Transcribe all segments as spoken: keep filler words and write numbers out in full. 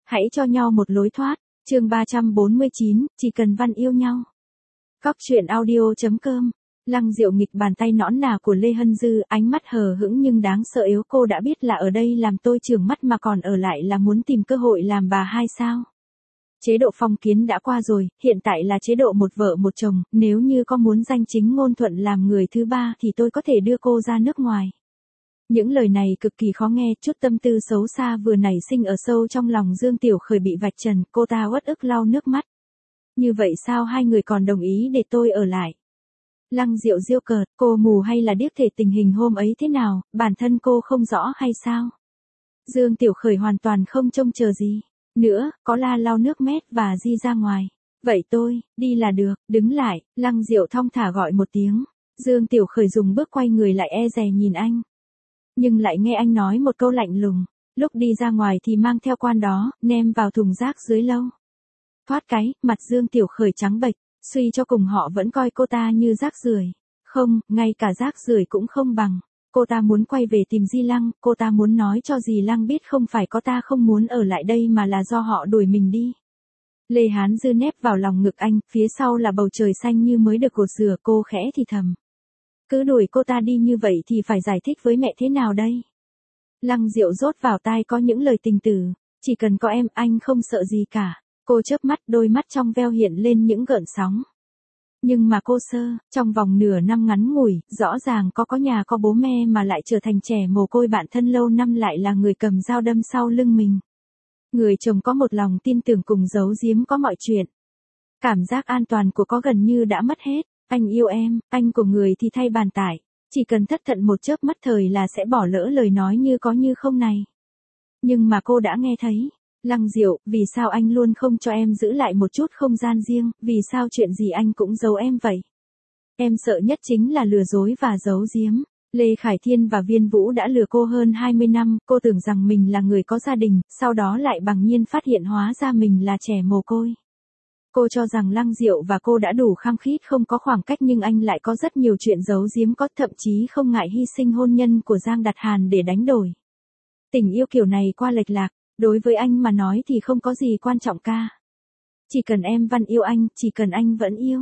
Hãy cho nhau một lối thoát. Chương ba trăm bốn mươi chín, chỉ cần Văn yêu nhau. Góc truyện audio chấm com. Lăng Diệu nghịch bàn tay nõn nà của Lê Hân Dư, ánh mắt hờ hững nhưng đáng sợ yếu. Cô đã biết là ở đây làm tôi trừng mắt mà còn ở lại là muốn tìm cơ hội làm bà hai sao? Chế độ phong kiến đã qua rồi, hiện tại là chế độ một vợ một chồng, nếu như có muốn danh chính ngôn thuận làm người thứ ba thì tôi có thể đưa cô ra nước ngoài. Những lời này cực kỳ khó nghe, chút tâm tư xấu xa vừa nảy sinh ở sâu trong lòng Dương Tiểu Khởi bị vạch trần, cô ta uất ức lau nước mắt. Như vậy sao hai người còn đồng ý để tôi ở lại? Lăng Diệu giễu cợt, cô mù hay là điếc, thể tình hình hôm ấy thế nào, bản thân cô không rõ hay sao? Dương Tiểu Khởi hoàn toàn không trông chờ gì nữa, có la lau nước mét và di ra ngoài. Vậy tôi, đi là được, đứng lại, Lăng Diệu thong thả gọi một tiếng. Dương Tiểu Khởi dùng bước quay người lại e dè nhìn anh. Nhưng lại nghe anh nói một câu lạnh lùng, lúc đi ra ngoài thì mang theo quan đó, ném vào thùng rác dưới lâu. Thoát cái, mặt Dương Tiểu Khởi trắng bệch, suy cho cùng họ vẫn coi cô ta như rác rưởi. Không, ngay cả rác rưởi cũng không bằng. Cô ta muốn quay về tìm Di Lăng, cô ta muốn nói cho Dì Lăng biết không phải có ta không muốn ở lại đây mà là do họ đuổi mình đi. Lê Hán Dư nép vào lòng ngực anh, phía sau là bầu trời xanh như mới được gột rửa, cô khẽ thì thầm. Cứ đuổi cô ta đi như vậy thì phải giải thích với mẹ thế nào đây? Lăng Diệu rót vào tai có những lời tình tử, chỉ cần có em anh không sợ gì cả. Cô chớp mắt, đôi mắt trong veo hiện lên những gợn sóng. Nhưng mà cô Sơ, trong vòng nửa năm ngắn ngủi, rõ ràng có có nhà có bố mẹ mà lại trở thành trẻ mồ côi, bạn thân lâu năm lại là người cầm dao đâm sau lưng mình. Người chồng có một lòng tin tưởng cùng giấu giếm có mọi chuyện. Cảm giác an toàn của có gần như đã mất hết. Anh yêu em, anh của người thì thay bàn tải. Chỉ cần thất thận một chớp mắt thời là sẽ bỏ lỡ lời nói như có như không này. Nhưng mà cô đã nghe thấy. Lăng Diệu, vì sao anh luôn không cho em giữ lại một chút không gian riêng, vì sao chuyện gì anh cũng giấu em vậy? Em sợ nhất chính là lừa dối và giấu giếm. Lê Khải Thiên và Viên Vũ đã lừa cô hơn hai mươi năm, cô tưởng rằng mình là người có gia đình, sau đó lại bằng nhiên phát hiện hóa ra mình là trẻ mồ côi. Cô cho rằng Lăng Diệu và cô đã đủ khăng khít không có khoảng cách, nhưng anh lại có rất nhiều chuyện giấu giếm, có thậm chí không ngại hy sinh hôn nhân của Giang Đặt Hàn để đánh đổi. Tình yêu kiểu này qua lệch lạc, đối với anh mà nói thì không có gì quan trọng ca. Chỉ cần em Văn yêu anh, chỉ cần anh vẫn yêu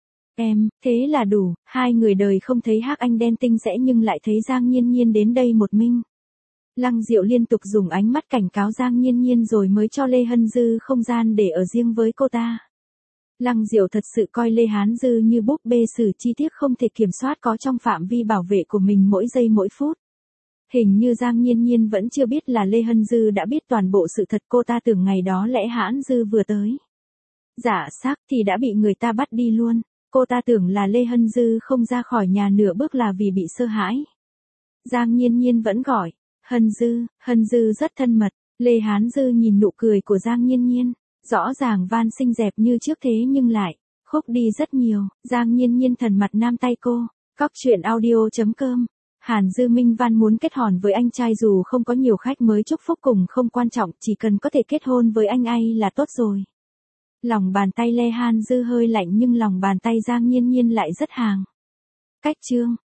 em, thế là đủ. Hai người đời không thấy hắc anh đen tinh rẽ nhưng lại thấy Giang Nhiên Nhiên đến đây một mình. Lăng Diệu liên tục dùng ánh mắt cảnh cáo Giang Nhiên Nhiên rồi mới cho Lê Hân Dư không gian để ở riêng với cô ta. Lăng Diệu thật sự coi Lê Hán Dư như búp bê sử chi tiết không thể kiểm soát, có trong phạm vi bảo vệ của mình mỗi giây mỗi phút. Hình như Giang Nhiên Nhiên vẫn chưa biết là Lê Hân Dư đã biết toàn bộ sự thật, cô ta tưởng ngày đó lẽ Hán Dư vừa tới giả xác thì đã bị người ta bắt đi luôn. Cô ta tưởng là Lê Hân Dư không ra khỏi nhà nửa bước là vì bị sợ hãi. Giang Nhiên Nhiên vẫn gọi, Hân Dư, Hân Dư rất thân mật. Lê Hán Dư nhìn nụ cười của Giang Nhiên Nhiên, rõ ràng van xinh dẹp như trước thế nhưng lại khúc đi rất nhiều. Giang Nhiên Nhiên thần mặt nam tay cô. Góc truyện audio chấm com. Hàn Dư Minh Văn muốn kết hôn với anh trai dù không có nhiều khách mới chúc phúc cùng không quan trọng, chỉ cần có thể kết hôn với anh ấy là tốt rồi. Lòng bàn tay Lê Hàn Dư hơi lạnh nhưng lòng bàn tay Giang Nhiên Nhiên lại rất hàng. Cách chương.